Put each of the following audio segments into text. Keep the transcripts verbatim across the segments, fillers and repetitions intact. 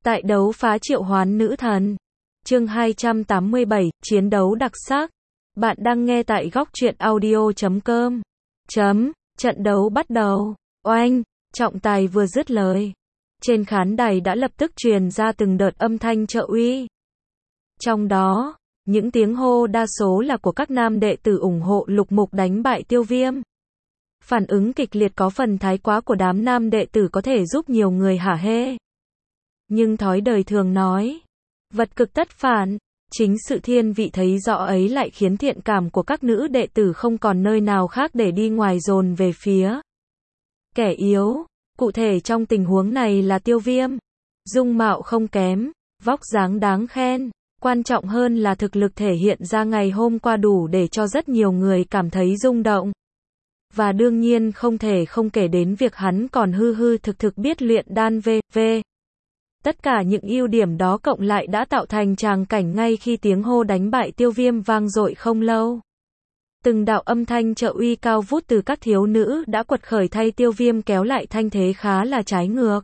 Tại đấu phá triệu hoán nữ thần. Chương hai trăm tám mươi bảy, chiến đấu đặc sắc. Bạn đang nghe tại góc truyện audio chấm com. Chấm, trận đấu bắt đầu. Oanh, trọng tài vừa dứt lời. Trên khán đài đã lập tức truyền ra từng đợt âm thanh trợ uy. Trong đó, những tiếng hô đa số là của các nam đệ tử ủng hộ Lục Mục đánh bại Tiêu Viêm. Phản ứng kịch liệt có phần thái quá của đám nam đệ tử có thể giúp nhiều người hả hê. Nhưng thói đời thường nói, vật cực tất phản, chính sự thiên vị thấy rõ ấy lại khiến thiện cảm của các nữ đệ tử không còn nơi nào khác để đi ngoài dồn về phía kẻ yếu. Cụ thể trong tình huống này là Tiêu Viêm. Dung mạo không kém, vóc dáng đáng khen, quan trọng hơn là thực lực thể hiện ra ngày hôm qua đủ để cho rất nhiều người cảm thấy rung động. Và đương nhiên không thể không kể đến việc hắn còn hư hư thực thực biết luyện đan vê vê. Tất cả những ưu điểm đó cộng lại đã tạo thành tràng cảnh ngay khi tiếng hô đánh bại Tiêu Viêm vang dội không lâu. Từng đạo âm thanh trợ uy cao vút từ các thiếu nữ đã quật khởi thay Tiêu Viêm kéo lại thanh thế khá là trái ngược.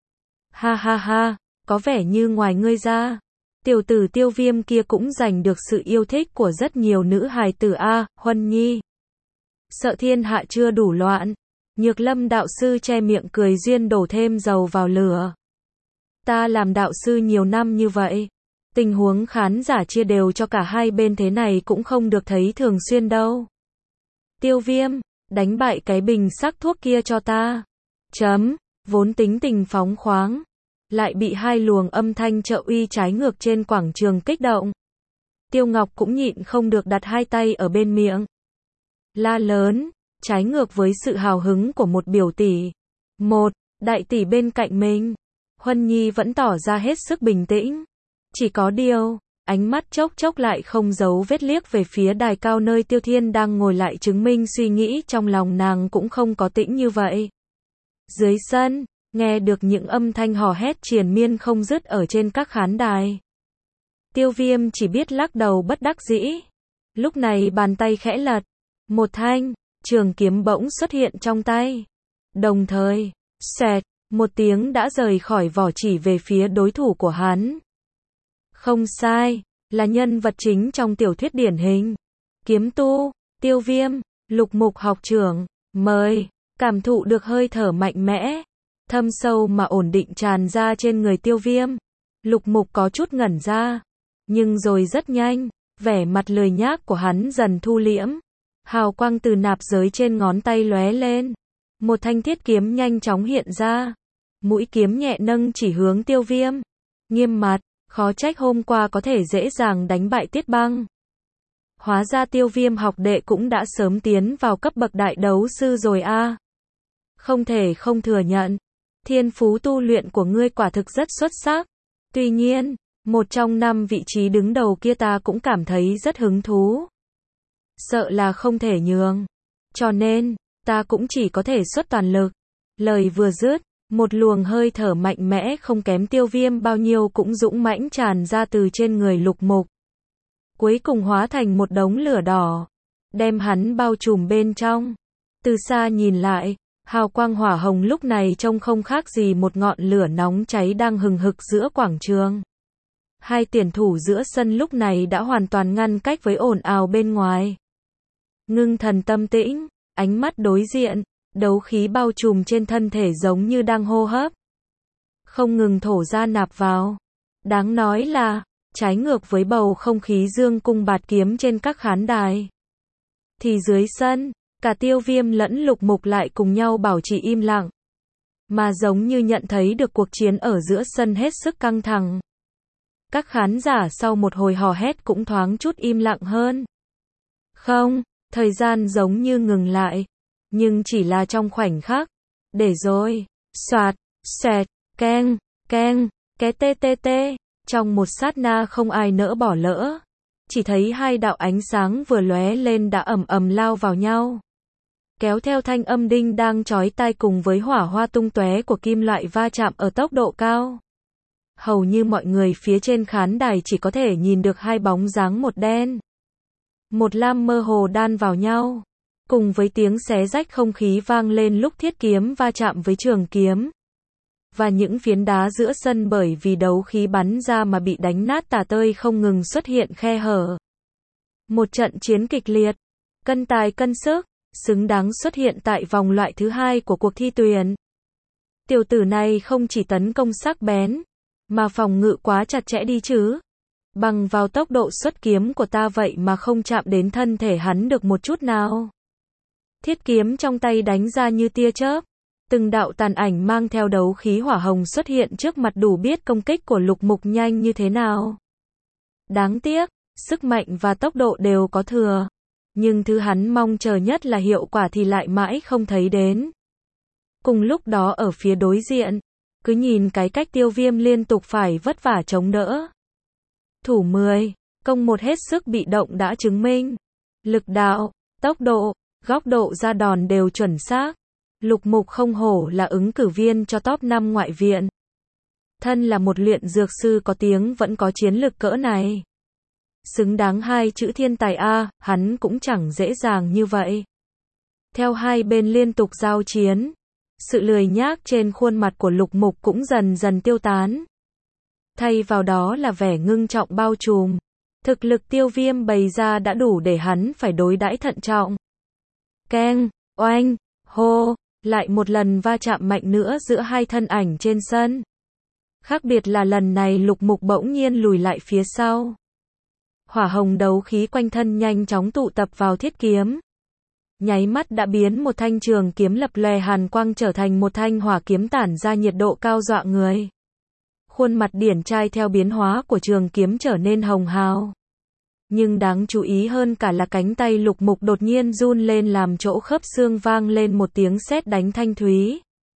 Ha ha ha, có vẻ như ngoài ngươi ra, tiểu tử Tiêu Viêm kia cũng giành được sự yêu thích của rất nhiều nữ hài tử a, Huân Nhi. Sợ thiên hạ chưa đủ loạn. Nhược Lâm đạo sư che miệng cười duyên đổ thêm dầu vào lửa. Ta làm đạo sư nhiều năm như vậy, tình huống khán giả chia đều cho cả hai bên thế này cũng không được thấy thường xuyên đâu. Tiêu Viêm, đánh bại cái bình sắc thuốc kia cho ta. Chấm, vốn tính tình phóng khoáng, lại bị hai luồng âm thanh trợ uy trái ngược trên quảng trường kích động. Tiêu Ngọc cũng nhịn không được đặt hai tay ở bên miệng. La lớn, trái ngược với sự hào hứng của một biểu tỷ. Một, đại tỷ bên cạnh mình. Huân Nhi vẫn tỏ ra hết sức bình tĩnh. Chỉ có điều, ánh mắt chốc chốc lại không giấu vết liếc về phía đài cao nơi Tiêu Thiên đang ngồi lại chứng minh suy nghĩ trong lòng nàng cũng không có tĩnh như vậy. Dưới sân, nghe được những âm thanh hò hét triền miên không dứt ở trên các khán đài. Tiêu Viêm chỉ biết lắc đầu bất đắc dĩ. Lúc này bàn tay khẽ lật, một thanh trường kiếm bỗng xuất hiện trong tay. Đồng thời, xẹt, một tiếng đã rời khỏi vỏ chỉ về phía đối thủ của hắn. Không sai, là nhân vật chính trong tiểu thuyết điển hình. Kiếm tu, Tiêu Viêm, Lục Mục học trưởng, mời, cảm thụ được hơi thở mạnh mẽ, thâm sâu mà ổn định tràn ra trên người Tiêu Viêm. Lục Mục có chút ngẩn ra, nhưng rồi rất nhanh, vẻ mặt lười nhác của hắn dần thu liễm. Hào quang từ nạp giới trên ngón tay lóe lên. Một thanh thiết kiếm nhanh chóng hiện ra. Mũi kiếm nhẹ nâng chỉ hướng Tiêu Viêm. Nghiêm mặt, khó trách hôm qua có thể dễ dàng đánh bại Tiết Băng. Hóa ra Tiêu Viêm học đệ cũng đã sớm tiến vào cấp bậc đại đấu sư rồi a. À. Không thể không thừa nhận, thiên phú tu luyện của ngươi quả thực rất xuất sắc. Tuy nhiên, một trong năm vị trí đứng đầu kia ta cũng cảm thấy rất hứng thú. Sợ là không thể nhường. Cho nên, ta cũng chỉ có thể xuất toàn lực. Lời vừa dứt, một luồng hơi thở mạnh mẽ không kém Tiêu Viêm bao nhiêu cũng dũng mãnh tràn ra từ trên người Lục Mục. Cuối cùng hóa thành một đống lửa đỏ, đem hắn bao trùm bên trong. Từ xa nhìn lại, hào quang hỏa hồng lúc này trông không khác gì một ngọn lửa nóng cháy đang hừng hực giữa quảng trường. Hai tuyển thủ giữa sân lúc này đã hoàn toàn ngăn cách với ồn ào bên ngoài. Ngưng thần tâm tĩnh, ánh mắt đối diện, đấu khí bao trùm trên thân thể giống như đang hô hấp. Không ngừng thổ ra nạp vào. Đáng nói là, trái ngược với bầu không khí dương cung bạt kiếm trên các khán đài. Thì dưới sân, cả Tiêu Viêm lẫn Lục Mục lại cùng nhau bảo trì im lặng. Mà giống như nhận thấy được cuộc chiến ở giữa sân hết sức căng thẳng. Các khán giả sau một hồi hò hét cũng thoáng chút im lặng hơn. Không, thời gian giống như ngừng lại. Nhưng chỉ là trong khoảnh khắc. Để rồi, soạt, xẹt, keng, keng, ké tê tê tê. Trong một sát na không ai nỡ bỏ lỡ. Chỉ thấy hai đạo ánh sáng vừa lóe lên đã ầm ầm lao vào nhau. Kéo theo thanh âm đinh đang chói tai cùng với hỏa hoa tung tóe của kim loại va chạm ở tốc độ cao. Hầu như mọi người phía trên khán đài chỉ có thể nhìn được hai bóng dáng một đen, một lam mơ hồ đan vào nhau. Cùng với tiếng xé rách không khí vang lên lúc thiết kiếm va chạm với trường kiếm. và những phiến đá giữa sân bởi vì đấu khí bắn ra mà bị đánh nát tả tơi không ngừng xuất hiện khe hở. Một trận chiến kịch liệt, cân tài cân sức, xứng đáng xuất hiện tại vòng loại thứ hai của cuộc thi tuyển. Tiểu tử này không chỉ tấn công sắc bén, mà phòng ngự quá chặt chẽ đi chứ. Bằng vào tốc độ xuất kiếm của ta vậy mà không chạm đến thân thể hắn được một chút nào. Thiết kiếm trong tay đánh ra như tia chớp. Từng đạo tàn ảnh mang theo đấu khí hỏa hồng xuất hiện trước mặt đủ biết công kích của Lục Mục nhanh như thế nào. Đáng tiếc, sức mạnh và tốc độ đều có thừa. Nhưng thứ hắn mong chờ nhất là hiệu quả thì lại mãi không thấy đến. Cùng lúc đó ở phía đối diện, cứ nhìn cái cách Tiêu Viêm liên tục phải vất vả chống đỡ. Thủ mười, công một hết sức bị động đã chứng minh. Lực đạo, tốc độ, góc độ ra đòn đều chuẩn xác. Lục Mục không hổ là ứng cử viên cho top năm ngoại viện. Thân là một luyện dược sư có tiếng vẫn có chiến lực cỡ này. Xứng đáng hai chữ thiên tài A, hắn cũng chẳng dễ dàng như vậy. Theo hai bên liên tục giao chiến, sự lười nhác trên khuôn mặt của Lục Mục cũng dần dần tiêu tán. Thay vào đó là vẻ ngưng trọng bao trùm. Thực lực Tiêu Viêm bày ra đã đủ để hắn phải đối đãi thận trọng. Keng, oanh, hô, lại một lần va chạm mạnh nữa giữa hai thân ảnh trên sân. Khác biệt là lần này Lục Mục bỗng nhiên lùi lại phía sau. Hỏa hồng đấu khí quanh thân nhanh chóng tụ tập vào thiết kiếm. Nháy mắt đã biến một thanh trường kiếm lập lòe hàn quang trở thành một thanh hỏa kiếm tản ra nhiệt độ cao dọa người. Khuôn mặt điển trai theo biến hóa của trường kiếm trở nên hồng hào. Nhưng đáng chú ý hơn cả là cánh tay Lục Mục đột nhiên run lên làm chỗ khớp xương vang lên một tiếng sét đánh thanh thúy.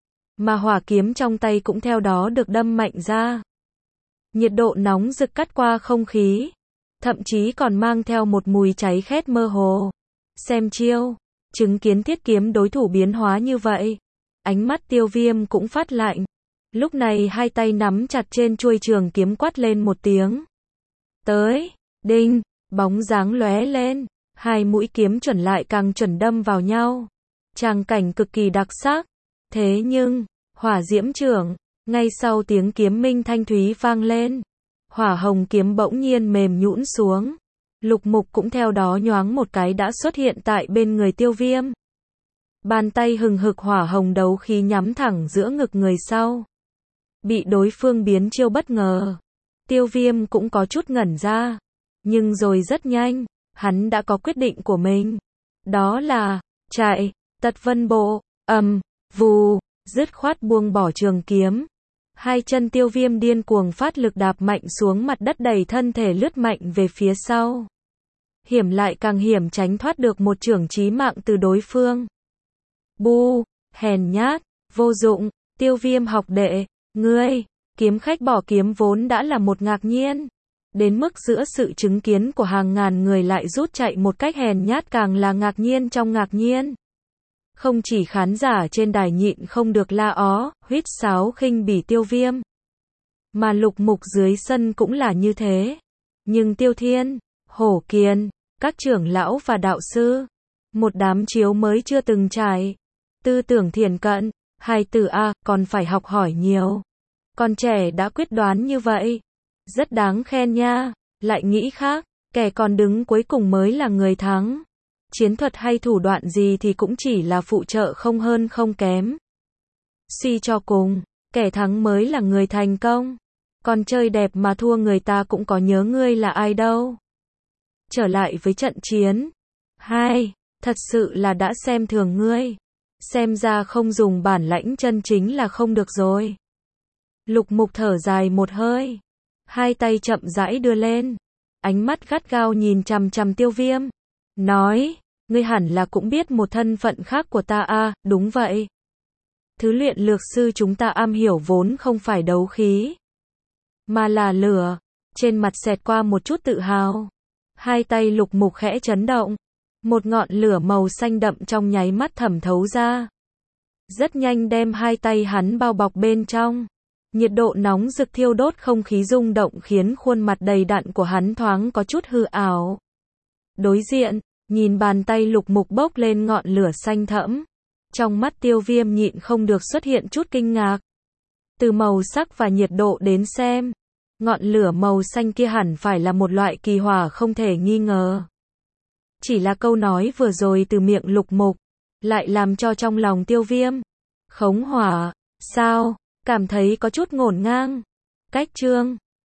Mà hỏa kiếm trong tay cũng theo đó được đâm mạnh ra. Nhiệt độ nóng rực cắt qua không khí. Thậm chí còn mang theo một mùi cháy khét mơ hồ. Xem chiêu, chứng kiến thiết kiếm đối thủ biến hóa như vậy. Ánh mắt Tiêu Viêm cũng phát lạnh. Lúc này hai tay nắm chặt trên chuôi trường kiếm quát lên một tiếng. Tới, đinh, bóng dáng lóe lên. Hai mũi kiếm chuẩn lại càng chuẩn đâm vào nhau. Tràng cảnh cực kỳ đặc sắc. Thế nhưng, hỏa diễm trưởng, ngay sau tiếng kiếm minh thanh thúy vang lên. Hỏa hồng kiếm bỗng nhiên mềm nhũn xuống. Lục Mục cũng theo đó nhoáng một cái đã xuất hiện tại bên người Tiêu Viêm. Bàn tay hừng hực hỏa hồng đấu khí nhắm thẳng giữa ngực người sau. Bị đối phương biến chiêu bất ngờ. Tiêu Viêm cũng có chút ngẩn ra. Nhưng rồi rất nhanh, hắn đã có quyết định của mình. Đó là, chạy, tật vân bộ, ầm, vù, dứt khoát buông bỏ trường kiếm. Hai chân Tiêu Viêm điên cuồng phát lực đạp mạnh xuống mặt đất đẩy thân thể lướt mạnh về phía sau. Hiểm lại càng hiểm tránh thoát được một chưởng chí mạng từ đối phương. Bu, hèn nhát, vô dụng, Tiêu Viêm học đệ, ngươi, kiếm khách bỏ kiếm vốn đã là một ngạc nhiên. Đến mức giữa sự chứng kiến của hàng ngàn người lại rút chạy một cách hèn nhát càng là ngạc nhiên trong ngạc nhiên. Không chỉ khán giả trên đài nhịn không được la ó, huýt sáo khinh bỉ Tiêu Viêm. Mà Lục Mục dưới sân cũng là như thế. Nhưng Tiêu Thiên, Hổ Kiền, các trưởng lão và đạo sư, một đám chiếu mới chưa từng trải. Tư tưởng thiền cận, hai từ A, còn phải học hỏi nhiều. Còn trẻ đã quyết đoán như vậy. Rất đáng khen nha, lại nghĩ khác, kẻ còn đứng cuối cùng mới là người thắng. Chiến thuật hay thủ đoạn gì thì cũng chỉ là phụ trợ không hơn không kém. Suy cho cùng, kẻ thắng mới là người thành công. Còn chơi đẹp mà thua người ta cũng có nhớ ngươi là ai đâu. Trở lại với trận chiến. Hai, thật sự là đã xem thường ngươi. Xem ra không dùng bản lãnh chân chính là không được rồi. Lục Mục thở dài một hơi. Hai tay chậm rãi đưa lên. Ánh mắt gắt gao nhìn chằm chằm Tiêu Viêm. Nói, ngươi hẳn là cũng biết một thân phận khác của ta à, đúng vậy. Thứ luyện lược sư chúng ta am hiểu vốn không phải đấu khí, mà là lửa. Trên mặt xẹt qua một chút tự hào. Hai tay Lục Mục khẽ chấn động. Một ngọn lửa màu xanh đậm trong nháy mắt thẩm thấu ra. Rất nhanh đem hai tay hắn bao bọc bên trong. Nhiệt độ nóng rực thiêu đốt không khí rung động khiến khuôn mặt đầy đặn của hắn thoáng có chút hư ảo. Đối diện, nhìn bàn tay Lục Mục bốc lên ngọn lửa xanh thẫm. Trong mắt Tiêu Viêm nhịn không được xuất hiện chút kinh ngạc. Từ màu sắc và nhiệt độ đến xem, ngọn lửa màu xanh kia hẳn phải là một loại kỳ hỏa không thể nghi ngờ. Chỉ là câu nói vừa rồi từ miệng Lục Mục, lại làm cho trong lòng Tiêu Viêm, khống hỏa, sao, cảm thấy có chút ngổn ngang. Cách chương